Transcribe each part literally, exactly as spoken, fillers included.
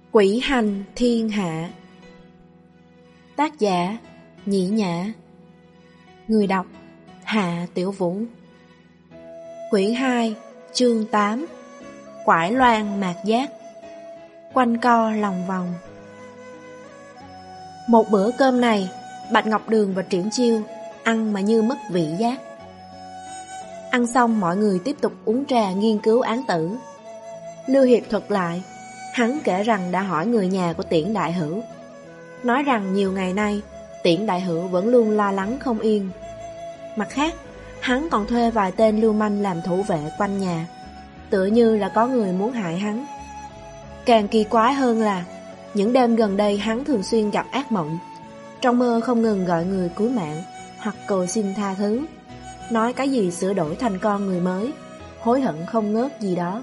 Quỷ hành thiên hạ. Tác giả Nhĩ Nhã. Người đọc Hạ Tiểu Vũ. Quyển hai, chương tám. Quải loan mạt giác. Quanh co lòng vòng. Một bữa cơm này, Bạch Ngọc Đường và Triển Chiêu ăn mà như mất vị giác. Ăn xong mọi người tiếp tục uống trà nghiên cứu án tử. Lưu Hiệp thuật lại, hắn kể rằng đã hỏi người nhà của Tiễn Đại Hữu, nói rằng nhiều ngày nay Tiễn Đại Hữu vẫn luôn lo lắng không yên. Mặt khác, hắn còn thuê vài tên lưu manh làm thủ vệ quanh nhà, tựa như là có người muốn hại hắn. Càng kỳ quái hơn là những đêm gần đây hắn thường xuyên gặp ác mộng, trong mơ không ngừng gọi người cứu mạng hoặc cầu xin tha thứ, nói cái gì sửa đổi thành con người mới, hối hận không ngớt gì đó.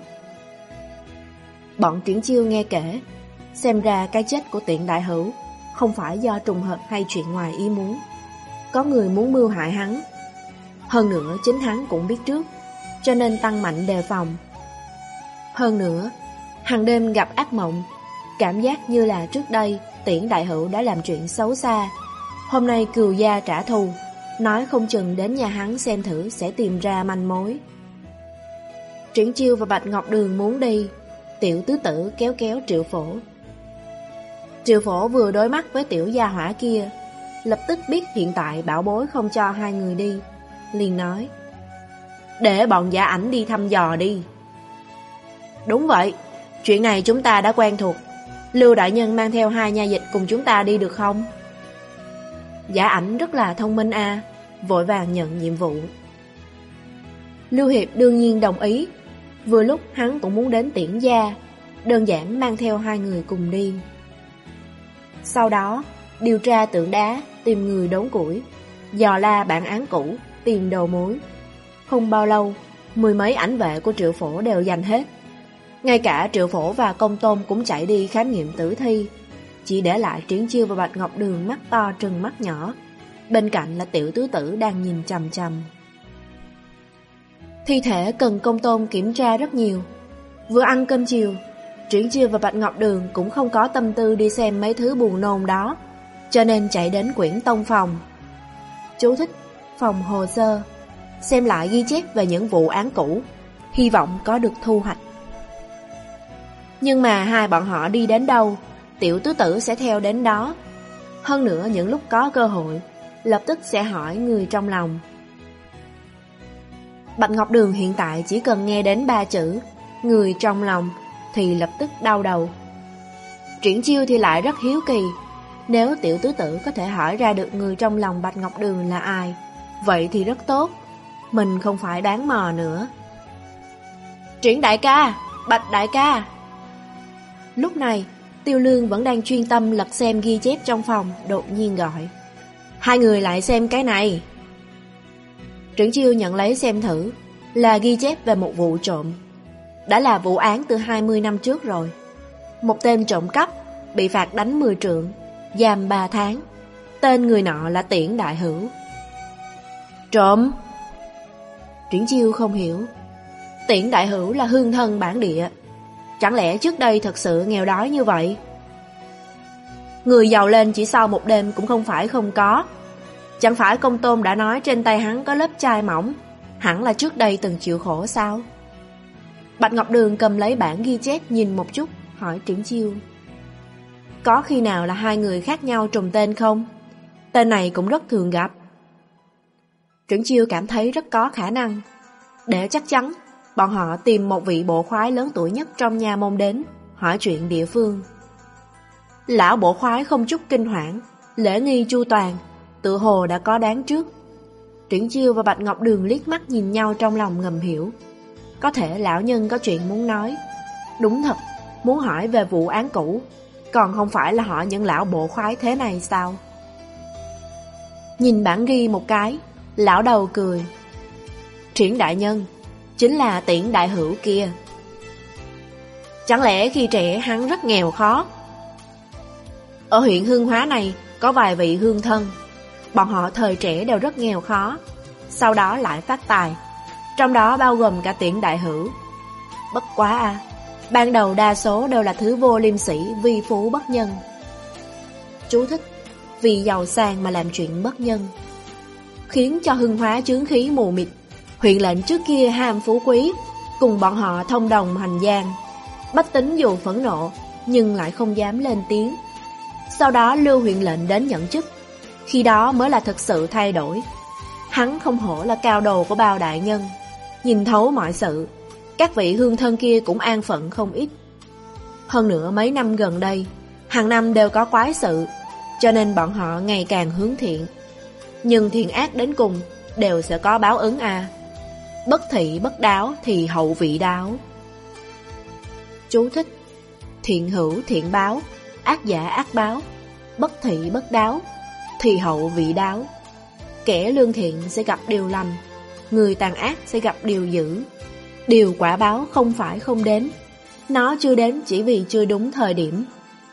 Bọn Triển Chiêu nghe kể, xem ra cái chết của Tiễn Đại Hữu không phải do trùng hợp hay chuyện ngoài ý muốn, có người muốn mưu hại hắn. Hơn nữa chính hắn cũng biết trước, cho nên tăng mạnh đề phòng. Hơn nữa, hàng đêm gặp ác mộng, cảm giác như là trước đây Tiễn Đại Hữu đã làm chuyện xấu xa, hôm nay cừu gia trả thù, nói không chừng đến nhà hắn xem thử sẽ tìm ra manh mối. Triển Chiêu và Bạch Ngọc Đường muốn đi, Tiểu tứ tử kéo kéo Triệu Phổ. Triệu Phổ vừa đối mắt với tiểu gia hỏa kia, lập tức biết hiện tại bảo bối không cho hai người đi, liền nói: để bọn Giả Ảnh đi thăm dò đi. Đúng vậy, chuyện này chúng ta đã quen thuộc, Lưu đại nhân mang theo hai nha dịch cùng chúng ta đi được không? Giả Ảnh rất là thông minh a, vội vàng nhận nhiệm vụ. Lưu Hiệp đương nhiên đồng ý, vừa lúc hắn cũng muốn đến Tiễn gia, đơn giản mang theo hai người cùng đi. Sau đó, điều tra tượng đá, tìm người đốn củi, dò la bản án cũ, tìm đầu mối. Không bao lâu, mười mấy ảnh vệ của Triệu Phổ đều giành hết. Ngay cả Triệu Phổ và Công Tôn cũng chạy đi khám nghiệm tử thi, chỉ để lại Triển Chiêu và Bạch Ngọc Đường mắt to trừng mắt nhỏ, bên cạnh là tiểu tứ tử đang nhìn chằm chằm. Thi thể cần Công Tôn kiểm tra rất nhiều. Vừa ăn cơm chiều, Triển Chiêu và Bạch Ngọc Đường cũng không có tâm tư đi xem mấy thứ buồn nôn đó, cho nên chạy đến quyển tông phòng. Chú thích: phòng hồ sơ, xem lại ghi chép về những vụ án cũ, hy vọng có được thu hoạch. Nhưng mà hai bọn họ đi đến đâu, tiểu tứ tử sẽ theo đến đó. Hơn nữa những lúc có cơ hội, lập tức sẽ hỏi người trong lòng. Bạch Ngọc Đường hiện tại chỉ cần nghe đến ba chữ người trong lòng thì lập tức đau đầu. Triển Chiêu thì lại rất hiếu kỳ, nếu tiểu tứ tử có thể hỏi ra được người trong lòng Bạch Ngọc Đường là ai, vậy thì rất tốt, mình không phải đáng mò nữa. Triển đại ca, Bạch đại ca. Lúc này Tiêu Lương vẫn đang chuyên tâm lật xem ghi chép trong phòng, đột nhiên gọi: hai người lại xem cái này. Triển Chiêu nhận lấy xem thử, là ghi chép về một vụ trộm. Đã là vụ án từ hai mươi năm trước rồi. Một tên trộm cắp bị phạt đánh mười trượng, giam ba tháng. Tên người nọ là Tiễn Đại Hữu. Trộm? Triển Chiêu không hiểu. Tiễn Đại Hữu là hương thân bản địa, chẳng lẽ trước đây thật sự nghèo đói như vậy? Người giàu lên chỉ sau một đêm cũng không phải không có. Chẳng phải Công Tôn đã nói trên tay hắn có lớp chai mỏng, hẳn là trước đây từng chịu khổ sao? Bạch Ngọc Đường cầm lấy bản ghi chép nhìn một chút, hỏi Triển Chiêu: có khi nào là hai người khác nhau trùng tên không? Tên này cũng rất thường gặp. Triển Chiêu cảm thấy rất có khả năng. Để chắc chắn, bọn họ tìm một vị bộ khoái lớn tuổi nhất trong nha môn đến, hỏi chuyện địa phương. Lão bộ khoái không chút kinh hoảng, lễ nghi chu toàn, tự hồ đã có đoán trước. Triển Chiêu và Bạch Ngọc Đường liếc mắt nhìn nhau trong lòng ngầm hiểu, có thể lão nhân có chuyện muốn nói. Đúng thật, muốn hỏi về vụ án cũ, còn không phải là hỏi những lão bộ khoái thế này sao? Nhìn bản ghi một cái, lão đầu cười: Triển đại nhân, chính là Tiễn Đại Hữu kia. Chẳng lẽ khi trẻ hắn rất nghèo khó? Ở huyện Hương Hóa này có vài vị hương thân, bọn họ thời trẻ đều rất nghèo khó, sau đó lại phát tài, trong đó bao gồm cả Tiễn Đại Hữu. Bất quá à, ban đầu đa số đều là thứ vô liêm sỉ, vi phú bất nhân. Chú thích: vì giàu sang mà làm chuyện bất nhân, khiến cho hưng hóa chướng khí mù mịt. Huyện lệnh trước kia ham phú quý, cùng bọn họ thông đồng hành gian. Bách tính dù phẫn nộ nhưng lại không dám lên tiếng. Sau đó Lưu huyện lệnh đến nhận chức, khi đó mới là thực sự thay đổi. Hắn không hổ là cao đồ của bao đại nhân, nhìn thấu mọi sự. Các vị hương thân kia cũng an phận không ít. Hơn nữa mấy năm gần đây, hàng năm đều có quái sự, cho nên bọn họ ngày càng hướng thiện. Nhưng thiện ác đến cùng đều sẽ có báo ứng à. Bất thị bất đáo thì hậu vị đáo. Chú thích: thiện hữu thiện báo, ác giả ác báo. Bất thị bất đáo thì hậu vị đáo. Kẻ lương thiện sẽ gặp điều lành, người tàn ác sẽ gặp điều dữ. Điều quả báo không phải không đến, nó chưa đến chỉ vì chưa đúng thời điểm.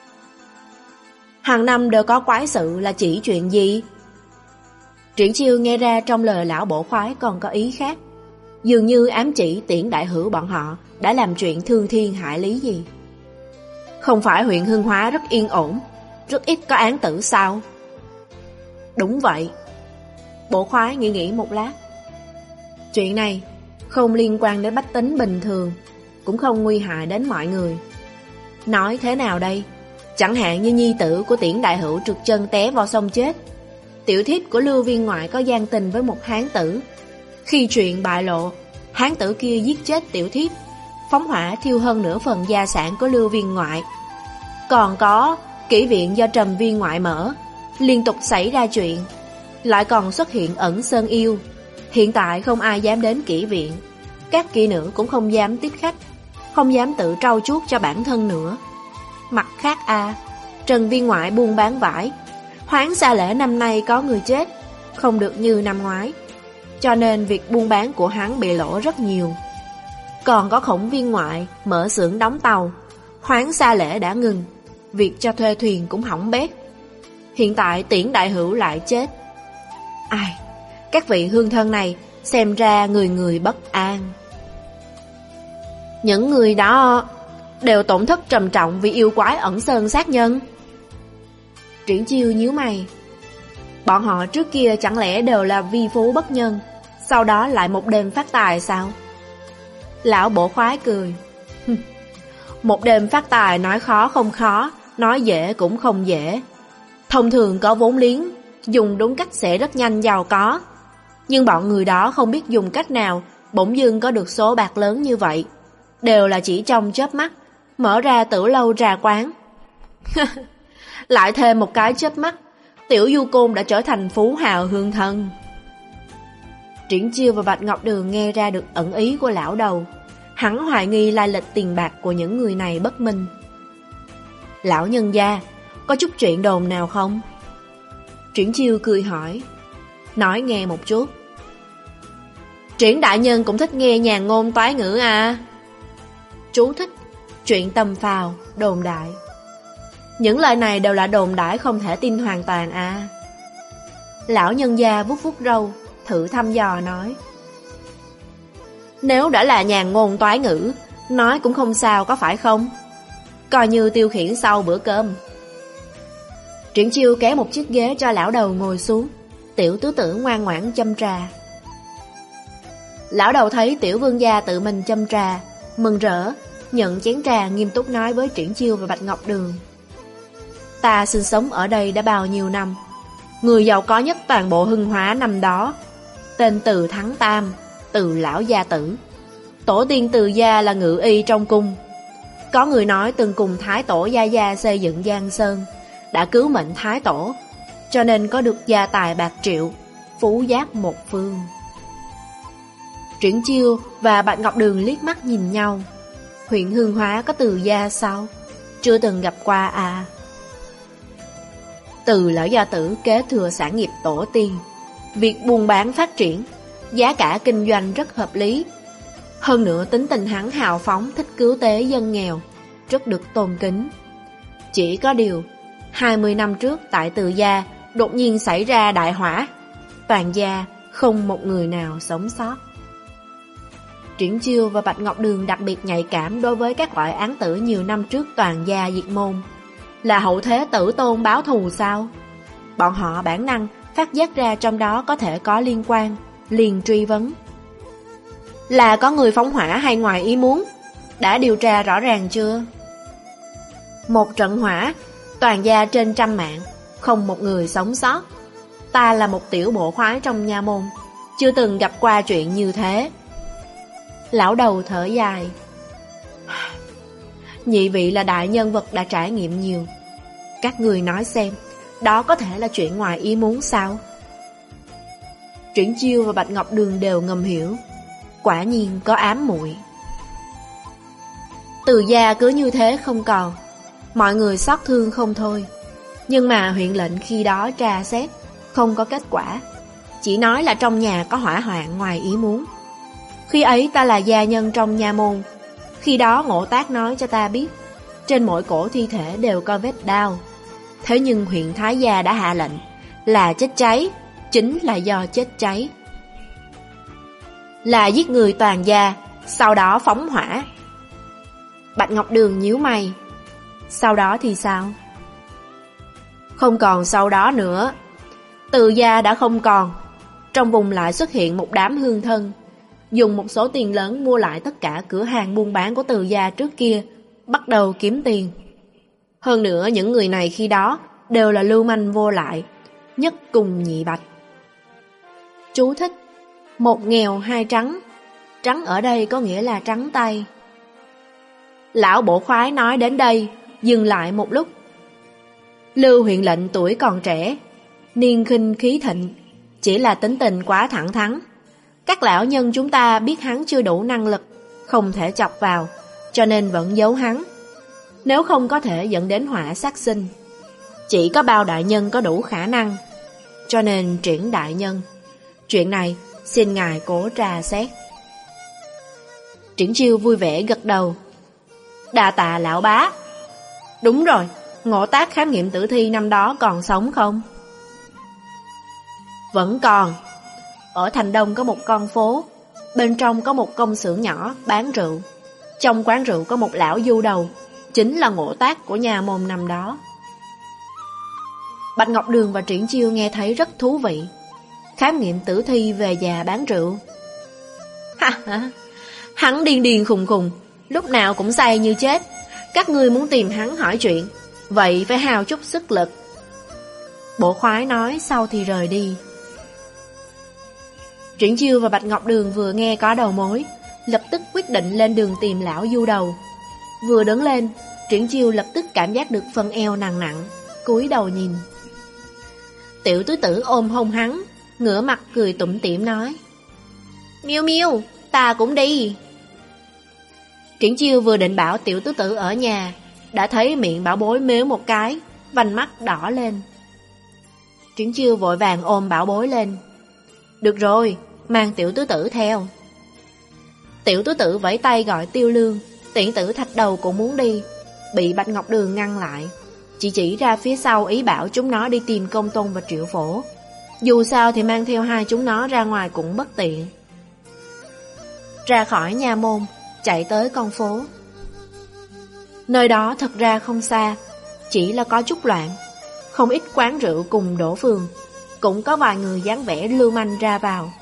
Hàng năm đều có quái sự là chỉ chuyện gì? Triển Chiêu nghe ra trong lời lão bổ khoái còn có ý khác, dường như ám chỉ Tiễn đại hữu bọn họ đã làm chuyện thương thiên hại lý gì. Không phải huyện Hưng Hóa rất yên ổn, rất ít có án tử sao? Đúng vậy. Bổ khoái nghĩ nghĩ một lát. Chuyện này không liên quan đến bách tính bình thường, cũng không nguy hại đến mọi người. Nói thế nào đây? Chẳng hạn như nhi tử của Tiễn đại hữu trượt chân té vào sông chết, tiểu thiếp của Lưu viên ngoại có gian tình với một hán tử. Khi chuyện bại lộ, hán tử kia giết chết tiểu thiếp, phóng hỏa thiêu hơn nửa phần gia sản của Lưu viên ngoại. Còn có kỹ viện do Trầm viên ngoại mở, liên tục xảy ra chuyện. Lại còn xuất hiện ẩn sơn yêu. Hiện tại không ai dám đến kỹ viện, các kỹ nữ cũng không dám tiếp khách, không dám tự trau chuốt cho bản thân nữa. Mặt khác a, Trần viên ngoại buôn bán vải, hoán xa lễ năm nay có người chết, không được như năm ngoái, cho nên việc buôn bán của hắn bị lỗ rất nhiều. Còn có Khổng viên ngoại mở xưởng đóng tàu, hoán xa lễ đã ngừng, việc cho thuê thuyền cũng hỏng bét. Hiện tại Tiễn đại hữu lại chết. Ai, các vị hương thân này xem ra người người bất an. Những người đó đều tổn thất trầm trọng vì yêu quái ẩn sơn sát nhân. Triển Chiêu nhíu mày. Bọn họ trước kia chẳng lẽ đều là vi phú bất nhân, sau đó lại một đêm phát tài sao? Lão bổ khoái cười. Một đêm phát tài nói khó không khó, nói dễ cũng không dễ. Thông thường có vốn liếng, dùng đúng cách sẽ rất nhanh giàu có. Nhưng bọn người đó không biết dùng cách nào bỗng dưng có được số bạc lớn như vậy. Đều là chỉ trong chớp mắt, mở ra tử lâu trà quán. Lại thêm một cái chớp mắt, Tiểu Du Côn đã trở thành phú hào hương thân. Triển Chiêu và Bạch Ngọc Đường nghe ra được ẩn ý của lão đầu. Hắn hoài nghi lai lịch tiền bạc của những người này bất minh. Lão nhân gia, có chút chuyện đồn nào không? Triển Chiêu cười hỏi. Nói nghe một chút. Triển đại nhân cũng thích nghe nhàn ngôn toái ngữ à? Chú thích: chuyện tầm phào, đồn đại. Những lời này đều là đồn đại không thể tin hoàn toàn à? Lão nhân gia vuốt vuốt râu, thử thăm dò nói. Nếu đã là nhàn ngôn toái ngữ, nói cũng không sao có phải không? Coi như tiêu khiển sau bữa cơm. Triển Chiêu kéo một chiếc ghế cho lão đầu ngồi xuống. Tiểu tứ tử ngoan ngoãn châm trà. Lão đầu thấy tiểu vương gia tự mình châm trà, mừng rỡ, nhận chén trà nghiêm túc nói với Triển Chiêu và Bạch Ngọc Đường. Ta sinh sống ở đây đã bao nhiêu năm, người giàu có nhất toàn bộ Hưng Hóa năm đó tên Từ Thắng Tam, Từ lão gia tử. Tổ tiên Từ gia là ngự y trong cung. Có người nói từng cùng Thái Tổ Gia Gia xây dựng Giang Sơn, đã cứu mệnh Thái Tổ, cho nên có được gia tài bạc triệu, phú giáp một phương. Triển Chiêu và Bạch Ngọc Đường liếc mắt nhìn nhau. Huyện Hương Hóa có Từ gia sao? Chưa từng gặp qua à? Từ lão gia tử kế thừa sản nghiệp tổ tiên, việc buôn bán phát triển, giá cả kinh doanh rất hợp lý. Hơn nữa tính tình hắn hào phóng, thích cứu tế dân nghèo, rất được tôn kính. Chỉ có điều, hai mươi năm trước tại Từ gia đột nhiên xảy ra đại hỏa, toàn gia không một người nào sống sót. Triển Chiêu và Bạch Ngọc Đường đặc biệt nhạy cảm đối với các loại án tử nhiều năm trước toàn gia diệt môn. Là hậu thế tử tôn báo thù sao? Bọn họ bản năng phát giác ra trong đó có thể có liên quan, liền truy vấn. Là có người phóng hỏa hay ngoài ý muốn? Đã điều tra rõ ràng chưa? Một trận hỏa, toàn gia trên trăm mạng, không một người sống sót. Ta là một tiểu bộ khoái trong nha môn, chưa từng gặp qua chuyện như thế. Lão đầu thở dài. Nhị vị là đại nhân vật đã trải nghiệm nhiều. Các người nói xem, đó có thể là chuyện ngoài ý muốn sao? Triển Chiêu và Bạch Ngọc Đường đều ngầm hiểu. Quả nhiên có ám muội. Từ gia cứ như thế không còn, mọi người xót thương không thôi. Nhưng mà huyện lệnh khi đó tra xét, không có kết quả, chỉ nói là trong nhà có hỏa hoạn ngoài ý muốn. Khi ấy ta là gia nhân trong nha môn. Khi đó Ngộ Tác nói cho ta biết, trên mỗi cổ thi thể đều có vết đao. Thế nhưng huyện Thái Gia đã hạ lệnh là chết cháy, chính là do chết cháy. Là giết người toàn gia, sau đó phóng hỏa. Bạch Ngọc Đường nhíu mày. Sau đó thì sao? Không còn sau đó nữa. Từ gia đã không còn. Trong vùng lại xuất hiện một đám hương thân, dùng một số tiền lớn mua lại tất cả cửa hàng buôn bán của Từ gia trước kia, bắt đầu kiếm tiền. Hơn nữa những người này khi đó đều là lưu manh vô lại, nhất cùng nhị bạch. Chú thích: một nghèo hai trắng. Trắng ở đây có nghĩa là trắng tay. Lão bộ khoái nói đến đây, dừng lại một lúc. Lưu huyện lệnh tuổi còn trẻ, niên khinh khí thịnh, chỉ là tính tình quá thẳng thắn. Các lão nhân chúng ta biết hắn chưa đủ năng lực, không thể chọc vào, cho nên vẫn giấu hắn. Nếu không có thể dẫn đến họa sát sinh. Chỉ có Bao đại nhân có đủ khả năng, cho nên Triển đại nhân, chuyện này xin ngài cố tra xét. Triển Chiêu vui vẻ gật đầu. Đa tạ lão bá. Đúng rồi, Ngộ Tác khám nghiệm tử thi năm đó còn sống không? Vẫn còn. Ở thành Đông có một con phố, bên trong có một công xưởng nhỏ bán rượu. Trong quán rượu có một lão du đầu, chính là Ngộ Tác của nhà môn năm đó. Bạch Ngọc Đường và Triển Chiêu nghe thấy rất thú vị. Khám nghiệm tử thi về già bán rượu. Ha ha, hắn điên điên khùng khùng, lúc nào cũng say như chết. Các ngươi muốn tìm hắn hỏi chuyện, vậy phải hao chút sức lực. Bộ khoái nói sau thì rời đi. Triển Chiêu và Bạch Ngọc Đường vừa nghe có đầu mối, lập tức quyết định lên đường tìm lão du đầu. Vừa đứng lên, Triển Chiêu lập tức cảm giác được phần eo nặng nặng, cúi đầu nhìn. Tiểu tứ tử ôm hông hắn, ngửa mặt cười tủm tỉm nói: Miêu Miêu, ta cũng đi. Triển Chiêu vừa định bảo tiểu tứ tử ở nhà, đã thấy miệng bảo bối mếu một cái, vành mắt đỏ lên. Triển Chiêu vội vàng ôm bảo bối lên. Được rồi, mang tiểu tứ tử theo. Tiểu tứ tử vẫy tay gọi Tiêu Lương, Tiễn Tử Thạch Đầu cũng muốn đi, bị Bạch Ngọc Đường ngăn lại, chỉ chỉ ra phía sau ý bảo chúng nó đi tìm Công Tôn và Triệu Phổ. Dù sao thì mang theo hai chúng nó ra ngoài cũng bất tiện. Ra khỏi nhà môn, chạy tới con phố. Nơi đó thật ra không xa, chỉ là có chút loạn, không ít quán rượu cùng đổ phường, cũng có vài người dáng vẻ lưu manh ra vào.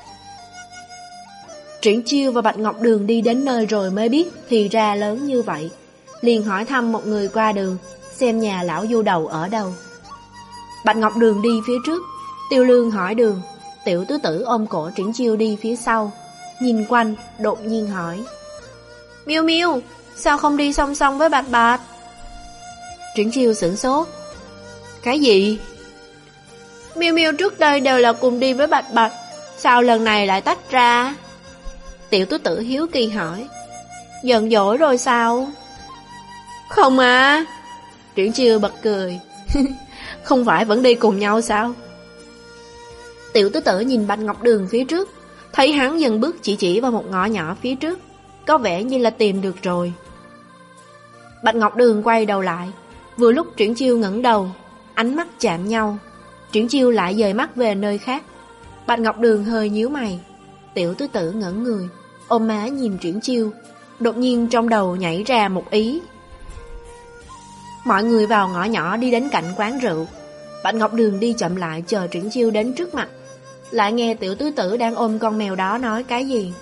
Triển Chiêu và Bạch Ngọc Đường đi đến nơi rồi mới biết thì ra lớn như vậy, liền hỏi thăm một người qua đường, xem nhà lão du đầu ở đâu. Bạch Ngọc Đường đi phía trước, Tiêu Lương hỏi đường, tiểu tứ tử ôm cổ Triển Chiêu đi phía sau, nhìn quanh, đột nhiên hỏi: Miêu Miêu, sao không đi song song với Bạch Bạch? Triển Chiêu sửng sốt. Cái gì? Miêu Miêu trước đây đều là cùng đi với Bạch Bạch, sao lần này lại tách ra? Tiểu tứ tử hiếu kỳ hỏi. Giận dỗi rồi sao? Không à. Triển Chiêu bật cười. Không phải vẫn đi cùng nhau sao? Tiểu tứ tử nhìn Bạch Ngọc Đường phía trước, thấy hắn dần bước chỉ chỉ vào một ngõ nhỏ phía trước, có vẻ như là tìm được rồi. Bạch Ngọc Đường quay đầu lại, vừa lúc Triển Chiêu ngẩng đầu, ánh mắt chạm nhau. Triển Chiêu lại dời mắt về nơi khác. Bạch Ngọc Đường hơi nhíu mày. Tiểu tứ tử ngẩn người, ôm má nhìn Triển Chiêu. Đột nhiên trong đầu nhảy ra một ý. Mọi người vào ngõ nhỏ đi đến cạnh quán rượu. Bạch Ngọc Đường đi chậm lại chờ Triển Chiêu đến trước mặt. Lại nghe tiểu tứ tử đang ôm con mèo đó nói cái gì.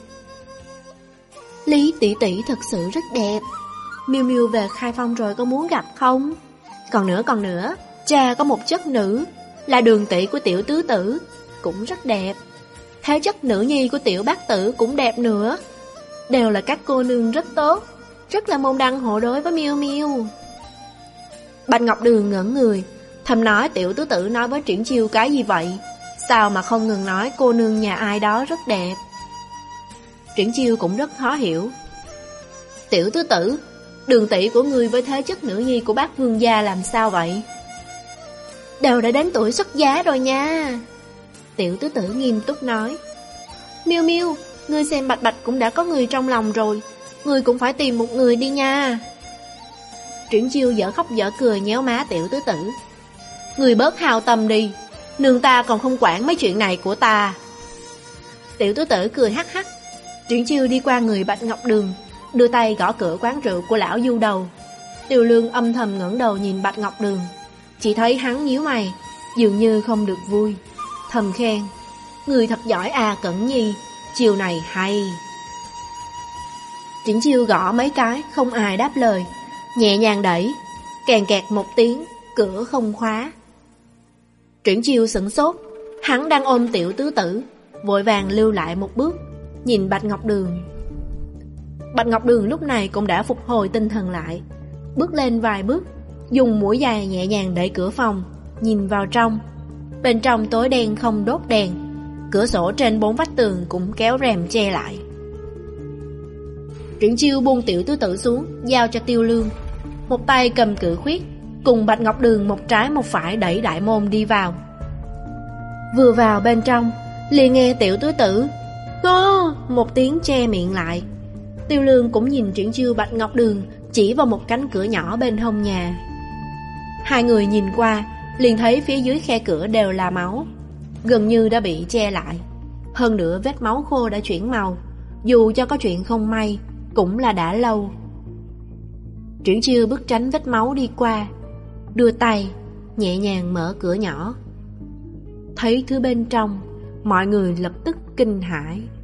Lý tỷ tỷ thật sự rất đẹp. Miêu Miêu về Khai Phong rồi có muốn gặp không? Còn nữa còn nữa, cha có một chất nữ là đường tỷ của tiểu tứ tử, cũng rất đẹp. Thế chất nữ nhi của tiểu bác tử cũng đẹp nữa. Đều là các cô nương rất tốt, rất là môn đăng hộ đối với Miêu Miêu. Bạch Ngọc Đường ngẩn người, thầm nói tiểu tứ tử nói với Triển Chiêu cái gì vậy? Sao mà không ngừng nói cô nương nhà ai đó rất đẹp? Triển Chiêu cũng rất khó hiểu. Tiểu tứ tử, đường tỷ của ngươi với thế chất nữ nhi của bác vương gia làm sao vậy? Đều đã đến tuổi xuất giá rồi nha. Tiểu tứ tử nghiêm túc nói. Miêu Miêu, ngươi xem Bạch Bạch cũng đã có người trong lòng rồi, ngươi cũng phải tìm một người đi nha. Triển Chiêu dở khóc dở cười nhéo má tiểu tứ tử. Ngươi bớt hao tâm đi, nương ta còn không quản mấy chuyện này của ta. Tiểu tứ tử cười hắc hắc. Triển Chiêu đi qua người Bạch Ngọc Đường, đưa tay gõ cửa quán rượu của lão du đầu. Tiêu Lương âm thầm ngẩng đầu nhìn Bạch Ngọc Đường, chỉ thấy hắn nhíu mày, dường như không được vui, thầm khen. Người thật giỏi à Cẩn Nhi, chiều này hay. Triển Chiêu gõ mấy cái, không ai đáp lời, nhẹ nhàng đẩy, kèn kẹt một tiếng, cửa không khóa. Triển Chiêu sửng sốt, hắn đang ôm tiểu tứ tử, vội vàng lưu lại một bước, nhìn Bạch Ngọc Đường. Bạch Ngọc Đường lúc này cũng đã phục hồi tinh thần lại, bước lên vài bước, dùng mũi dài nhẹ nhàng đẩy cửa phòng, nhìn vào trong. Bên trong tối đen không đốt đèn, cửa sổ trên bốn vách tường cũng kéo rèm che lại. Triển Chiêu buông tiểu tứ tử xuống, giao cho Tiêu Lương, một tay cầm cự khuyết, cùng Bạch Ngọc Đường một trái một phải đẩy đại môn đi vào. Vừa vào bên trong, liền nghe tiểu tứ tử "Cô!" một tiếng che miệng lại. Tiêu Lương cũng nhìn Triển Chiêu Bạch Ngọc Đường chỉ vào một cánh cửa nhỏ bên hông nhà. Hai người nhìn qua, liền thấy phía dưới khe cửa đều là máu, gần như đã bị che lại. Hơn nữa vết máu khô đã chuyển màu, dù cho có chuyện không may, cũng là đã lâu. Triển Chiêu bước tránh vết máu đi qua, đưa tay, nhẹ nhàng mở cửa nhỏ. Thấy thứ bên trong, mọi người lập tức kinh hãi.